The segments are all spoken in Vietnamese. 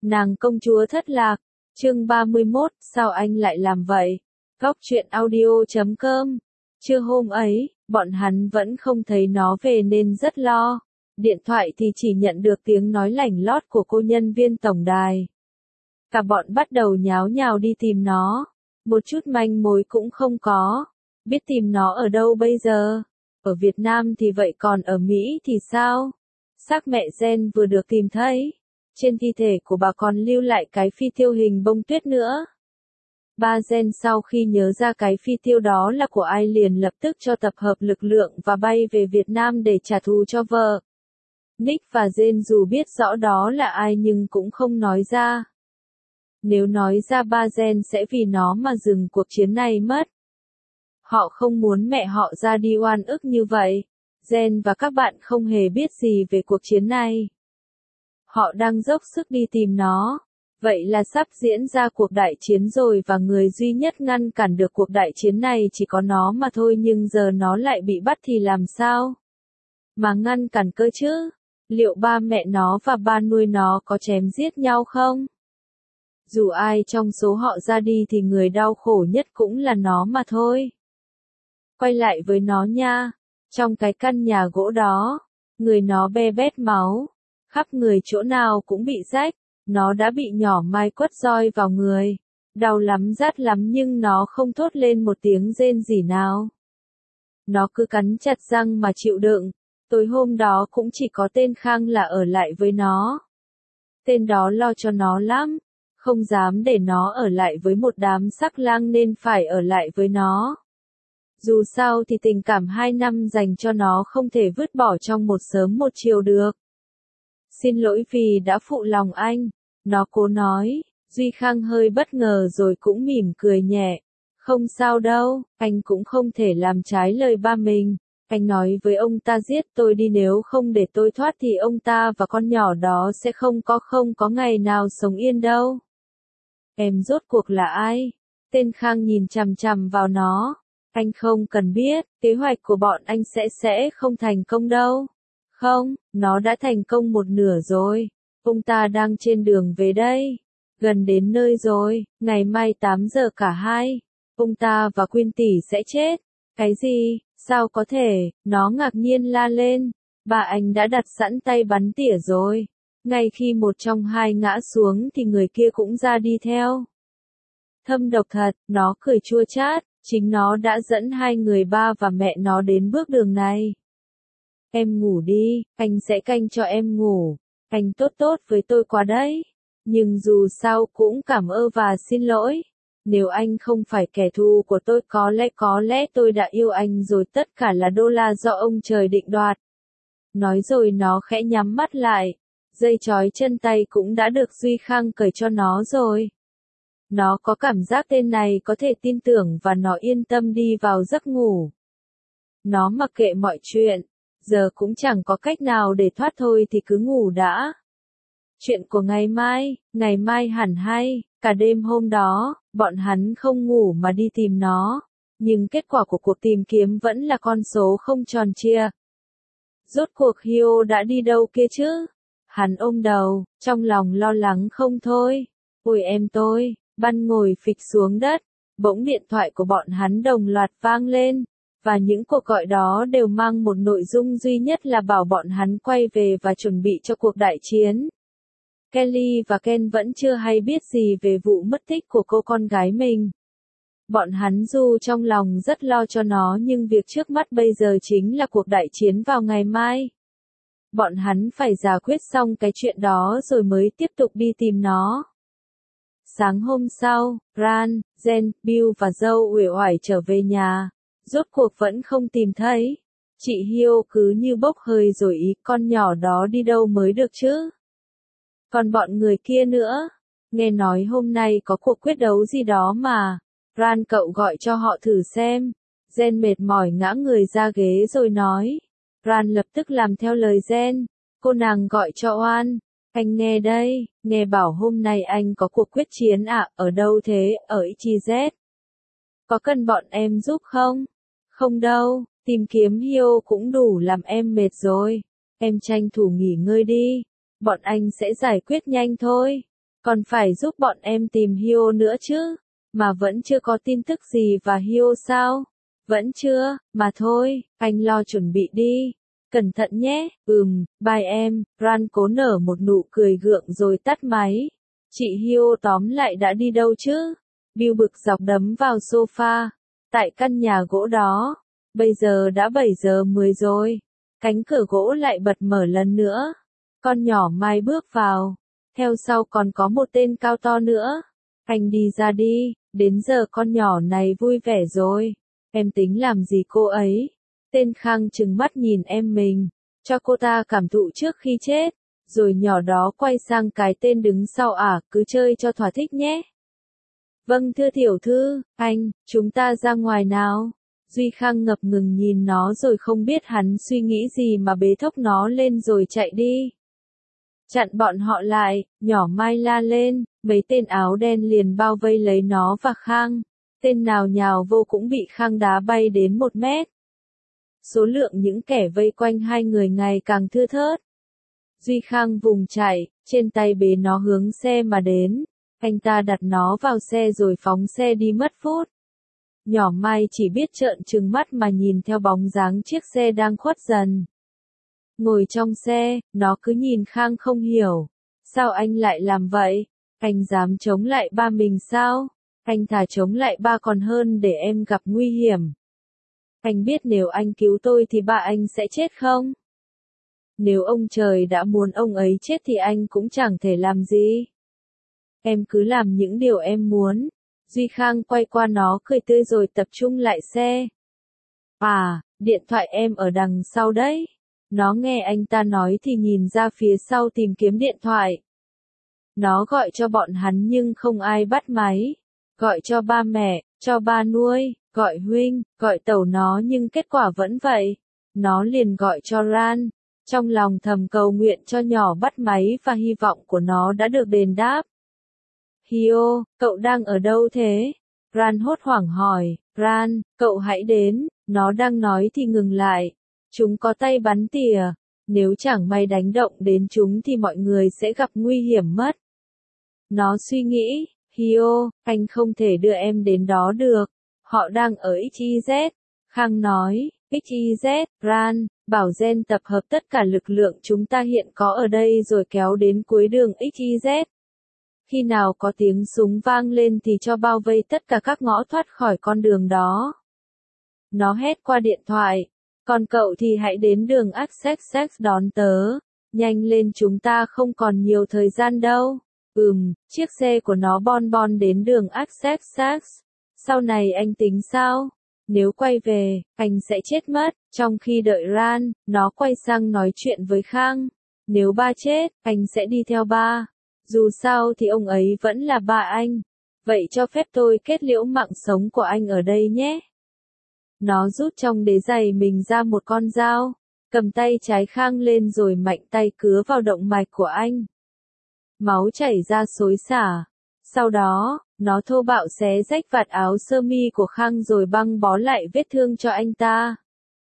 Nàng công chúa thất lạc, chương 31, sao anh lại làm vậy? Góc truyện audio.com. Trưa hôm ấy, bọn hắn vẫn không thấy nó về nên rất lo. Điện thoại thì chỉ nhận được tiếng nói lảnh lót của cô nhân viên tổng đài. Cả bọn bắt đầu nháo nhào đi tìm nó. Một chút manh mối cũng không có. Biết tìm nó ở đâu bây giờ? Ở Việt Nam thì vậy, còn ở Mỹ thì sao? Xác mẹ Jen vừa được tìm thấy. Trên thi thể của bà còn lưu lại cái phi tiêu hình bông tuyết nữa. Ba Jen sau khi nhớ ra cái phi tiêu đó là của ai liền lập tức cho tập hợp lực lượng và bay về Việt Nam để trả thù cho vợ. Nick và Jen dù biết rõ đó là ai nhưng cũng không nói ra. Nếu nói ra ba Jen sẽ vì nó mà dừng cuộc chiến này mất. Họ không muốn mẹ họ ra đi oan ức như vậy. Jen và các bạn không hề biết gì về cuộc chiến này. Họ đang dốc sức đi tìm nó. Vậy là sắp diễn ra cuộc đại chiến rồi và người duy nhất ngăn cản được cuộc đại chiến này chỉ có nó mà thôi, nhưng giờ nó lại bị bắt thì làm sao? Mà ngăn cản cơ chứ? Liệu ba mẹ nó và ba nuôi nó có chém giết nhau không? Dù ai trong số họ ra đi thì người đau khổ nhất cũng là nó mà thôi. Quay lại với nó nha. Trong cái căn nhà gỗ đó, người nó be bét máu. Khắp người chỗ nào cũng bị rách. Nó đã bị nhỏ mai quất roi vào người. Đau lắm, rát lắm, nhưng nó không thốt lên một tiếng rên rỉ nào. Nó cứ cắn chặt răng mà chịu đựng. Tối hôm đó cũng chỉ có tên Khang là ở lại với nó. Tên đó lo cho nó lắm. Không dám để nó ở lại với một đám sắc lang nên phải ở lại với nó. Dù sao thì tình cảm 2 năm dành cho nó không thể vứt bỏ trong một sớm một chiều được. Xin lỗi vì đã phụ lòng anh, nó cố nói. Duy Khang hơi bất ngờ rồi cũng mỉm cười nhẹ. Không sao đâu, anh cũng không thể làm trái lời ba mình. Anh nói với ông ta giết tôi đi, nếu không để tôi thoát thì ông ta và con nhỏ đó sẽ không có ngày nào sống yên đâu. Em rốt cuộc là ai? Tên Khang nhìn chằm chằm vào nó. Anh không cần biết, kế hoạch của bọn anh sẽ không thành công đâu. Không, nó đã thành công một nửa rồi. Ông ta đang trên đường về đây. Gần đến nơi rồi, ngày mai 8 giờ cả hai. Ông ta và Quyên tỷ sẽ chết. Cái gì? Sao có thể? Nó ngạc nhiên la lên. Bà anh đã đặt sẵn tay bắn tỉa rồi. Ngay khi một trong hai ngã xuống thì người kia cũng ra đi theo. Thâm độc thật, nó cười chua chát. Chính nó đã dẫn hai người ba và mẹ nó đến bước đường này. Em ngủ đi, anh sẽ canh cho em ngủ. Anh tốt với tôi quá đấy. Nhưng dù sao cũng cảm ơn và xin lỗi. Nếu anh không phải kẻ thù của tôi có lẽ tôi đã yêu anh rồi, tất cả là đô la do ông trời định đoạt. Nói rồi nó khẽ nhắm mắt lại. Dây trói chân tay cũng đã được Duy Khang cởi cho nó rồi. Nó có cảm giác tên này có thể tin tưởng và nó yên tâm đi vào giấc ngủ. Nó mặc kệ mọi chuyện. Giờ cũng chẳng có cách nào để thoát thôi thì cứ ngủ đã. Chuyện của ngày mai hẳn hay. Cả đêm hôm đó, bọn hắn không ngủ mà đi tìm nó. Nhưng kết quả của cuộc tìm kiếm vẫn là con số không tròn chia. Rốt cuộc Hio đã đi đâu kia chứ? Hắn ôm đầu, trong lòng lo lắng không thôi. Ôi em tôi, Ban ngồi phịch xuống đất. Bỗng điện thoại của bọn hắn đồng loạt vang lên. Và những cuộc gọi đó đều mang một nội dung duy nhất là bảo bọn hắn quay về và chuẩn bị cho cuộc đại chiến. Kelly và Ken vẫn chưa hay biết gì về vụ mất tích của cô con gái mình. Bọn hắn dù trong lòng rất lo cho nó nhưng việc trước mắt bây giờ chính là cuộc đại chiến vào ngày mai. Bọn hắn phải giải quyết xong cái chuyện đó rồi mới tiếp tục đi tìm nó. Sáng hôm sau, Ran, Jen, Bill và Joe uể oải trở về nhà. Rốt cuộc vẫn không tìm thấy. Chị Hio cứ như bốc hơi rồi, ý con nhỏ đó đi đâu mới được chứ? Còn bọn người kia nữa. Nghe nói hôm nay có cuộc quyết đấu gì đó mà. Ran cậu gọi cho họ thử xem. Jen mệt mỏi ngã người ra ghế rồi nói. Ran lập tức làm theo lời Jen. Cô nàng gọi cho Oan. Anh nghe đây, nghe bảo hôm nay anh có cuộc quyết chiến à, ở đâu thế, ở XYZ. Có cần bọn em giúp không? Không đâu, tìm kiếm Hio cũng đủ làm em mệt rồi. Em tranh thủ nghỉ ngơi đi. Bọn anh sẽ giải quyết nhanh thôi. Còn phải giúp bọn em tìm Hyo nữa chứ. Mà vẫn chưa có tin tức gì và Hyo sao? Vẫn chưa, mà thôi, anh lo chuẩn bị đi. Cẩn thận nhé, bye em. Ran cố nở một nụ cười gượng rồi tắt máy. Chị Hyo tóm lại đã đi đâu chứ? Bill bực dọc đấm vào sofa. Tại căn nhà gỗ đó. Bây giờ đã 7:10 rồi. Cánh cửa gỗ lại bật mở lần nữa. Con nhỏ Mai bước vào. Theo sau còn có một tên cao to nữa. Anh đi ra đi, đến giờ con nhỏ này vui vẻ rồi. Em tính làm gì cô ấy? Tên Khang trừng mắt nhìn em mình, cho cô ta cảm thụ trước khi chết. Rồi nhỏ đó quay sang cái tên đứng sau cứ chơi cho thỏa thích nhé. Vâng thưa tiểu thư, anh, chúng ta ra ngoài nào. Duy Khang ngập ngừng nhìn nó rồi không biết hắn suy nghĩ gì mà bế thốc nó lên rồi chạy đi. Chặn bọn họ lại, nhỏ Mai la lên, mấy tên áo đen liền bao vây lấy nó và Khang. Tên nào nhào vô cũng bị Khang đá bay đến 1 mét. Số lượng những kẻ vây quanh hai người ngày càng thưa thớt. Duy Khang vùng chạy, trên tay bế nó hướng xe mà đến. Anh ta đặt nó vào xe rồi phóng xe đi mất phút. Nhỏ Mai chỉ biết trợn trừng mắt mà nhìn theo bóng dáng chiếc xe đang khuất dần. Ngồi trong xe, nó cứ nhìn Khang không hiểu. Sao anh lại làm vậy? Anh dám chống lại ba mình sao? Anh thà chống lại ba còn hơn để em gặp nguy hiểm. Anh biết nếu anh cứu tôi thì ba anh sẽ chết không? Nếu ông trời đã muốn ông ấy chết thì anh cũng chẳng thể làm gì. Em cứ làm những điều em muốn. Duy Khang quay qua nó cười tươi rồi tập trung lại xe. Điện thoại em ở đằng sau đấy. Nó nghe anh ta nói thì nhìn ra phía sau tìm kiếm điện thoại. Nó gọi cho bọn hắn nhưng không ai bắt máy. Gọi cho ba mẹ, cho ba nuôi, gọi huynh, gọi tẩu nó nhưng kết quả vẫn vậy. Nó liền gọi cho Ran. Trong lòng thầm cầu nguyện cho nhỏ bắt máy và hy vọng của nó đã được đền đáp. Hyo, cậu đang ở đâu thế? Ran hốt hoảng hỏi. Ran, cậu hãy đến. Nó đang nói thì ngừng lại. Chúng có tay bắn tỉa. Nếu chẳng may đánh động đến chúng thì mọi người sẽ gặp nguy hiểm mất. Nó suy nghĩ. Hyo, anh không thể đưa em đến đó được. Họ đang ở XYZ. Khang nói. XYZ, Ran, bảo Gen tập hợp tất cả lực lượng chúng ta hiện có ở đây rồi kéo đến cuối đường XYZ. Khi nào có tiếng súng vang lên thì cho bao vây tất cả các ngõ thoát khỏi con đường đó. Nó hét qua điện thoại. Còn cậu thì hãy đến đường Access đón tớ. Nhanh lên, chúng ta không còn nhiều thời gian đâu. Chiếc xe của nó bon bon đến đường Access. Sau này anh tính sao? Nếu quay về, anh sẽ chết mất. Trong khi đợi Ran, nó quay sang nói chuyện với Khang. Nếu ba chết, anh sẽ đi theo ba. Dù sao thì ông ấy vẫn là ba anh. Vậy cho phép tôi kết liễu mạng sống của anh ở đây nhé. Nó rút trong đế giày mình ra một con dao. Cầm tay trái Khang lên rồi mạnh tay cứa vào động mạch của anh. Máu chảy ra xối xả. Sau đó, nó thô bạo xé rách vạt áo sơ mi của Khang rồi băng bó lại vết thương cho anh ta.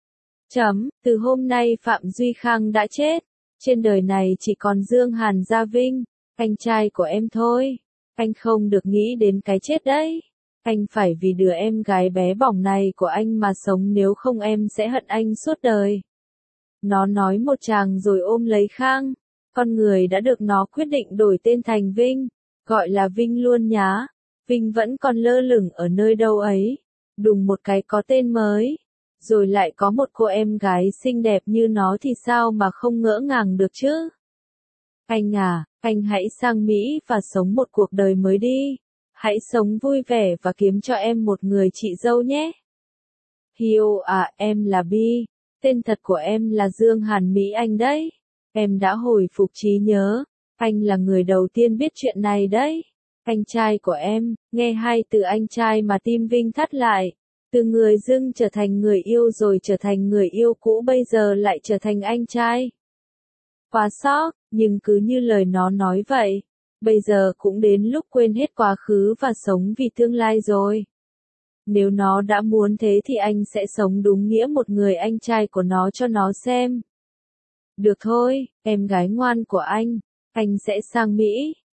Từ hôm nay Phạm Duy Khang đã chết. Trên đời này chỉ còn Dương Hàn Gia Vinh, anh trai của em thôi. Anh không được nghĩ đến cái chết đấy. Anh phải vì đứa em gái bé bỏng này của anh mà sống, nếu không em sẽ hận anh suốt đời. Nó nói một tràng rồi ôm lấy Khang. Con người đã được nó quyết định đổi tên thành Vinh. Gọi là Vinh luôn nhá. Vinh vẫn còn lơ lửng ở nơi đâu ấy. Đùng một cái có tên mới. Rồi lại có một cô em gái xinh đẹp như nó thì sao mà không ngỡ ngàng được chứ. Anh anh hãy sang Mỹ và sống một cuộc đời mới đi. Hãy sống vui vẻ và kiếm cho em một người chị dâu nhé. Hyo em là Bi. Tên thật của em là Dương Hàn Mỹ Anh đấy. Em đã hồi phục trí nhớ. Anh là người đầu tiên biết chuyện này đấy. Anh trai của em. Nghe hai từ anh trai mà tim Vinh thắt lại. Từ người dưng trở thành người yêu rồi trở thành người yêu cũ, bây giờ lại trở thành anh trai. Quá sốc, nhưng cứ như lời nó nói vậy. Bây giờ cũng đến lúc quên hết quá khứ và sống vì tương lai rồi. Nếu nó đã muốn thế thì anh sẽ sống đúng nghĩa một người anh trai của nó cho nó xem. Được thôi, em gái ngoan của anh sẽ sang Mỹ,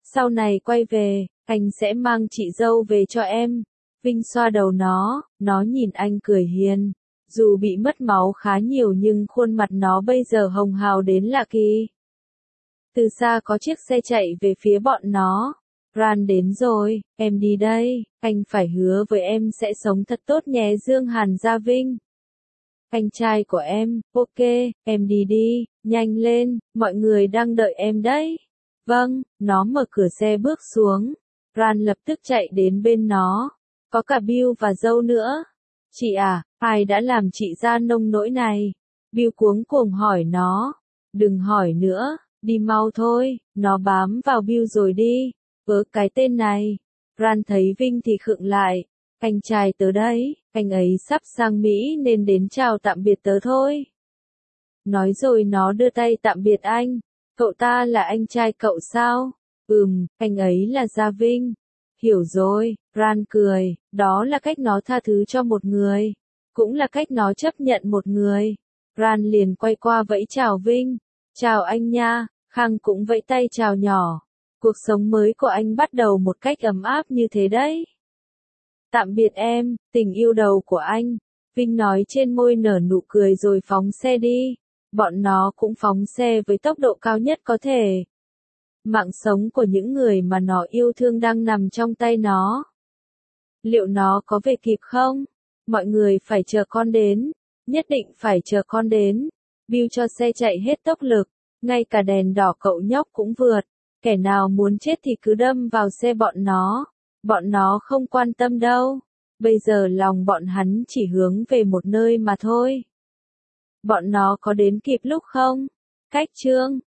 Sau này quay về, anh sẽ mang chị dâu về cho em. Vinh xoa đầu nó nhìn anh cười hiền. Dù bị mất máu khá nhiều nhưng khuôn mặt nó bây giờ hồng hào đến lạ kỳ. Từ xa có chiếc xe chạy về phía bọn nó. Ran đến rồi, em đi đây, anh phải hứa với em sẽ sống thật tốt nhé Dương Hàn Gia Vinh. Anh trai của em, ok, em đi đi, nhanh lên, mọi người đang đợi em đấy. Vâng, nó mở cửa xe bước xuống. Ran lập tức chạy đến bên nó. Có cả Bill và dâu nữa. Chị à, ai đã làm chị ra nông nỗi này? Bill cuống cuồng hỏi nó. Đừng hỏi nữa, đi mau thôi, nó bám vào Bill rồi đi. Cái tên này. Ran thấy Vinh thì khựng lại. Anh trai tớ đấy, anh ấy sắp sang Mỹ nên đến chào tạm biệt tớ thôi. Nói rồi nó đưa tay tạm biệt anh. Cậu ta là anh trai cậu sao? Anh ấy là Gia Vinh. Hiểu rồi, Ran cười, đó là cách nó tha thứ cho một người. Cũng là cách nó chấp nhận một người. Ran liền quay qua vẫy chào Vinh. Chào anh nha, Khang cũng vẫy tay chào nhỏ. Cuộc sống mới của anh bắt đầu một cách ấm áp như thế đấy. Tạm biệt em, tình yêu đầu của anh. Vinh nói trên môi nở nụ cười rồi phóng xe đi. Bọn nó cũng phóng xe với tốc độ cao nhất có thể. Mạng sống của những người mà nó yêu thương đang nằm trong tay nó. Liệu nó có về kịp không? Mọi người phải chờ con đến. Nhất định phải chờ con đến. Bill cho xe chạy hết tốc lực. Ngay cả đèn đỏ cậu nhóc cũng vượt. Kẻ nào muốn chết thì cứ đâm vào xe bọn nó. Bọn nó không quan tâm đâu. Bây giờ lòng bọn hắn chỉ hướng về một nơi mà thôi. Bọn nó có đến kịp lúc không? Cách chương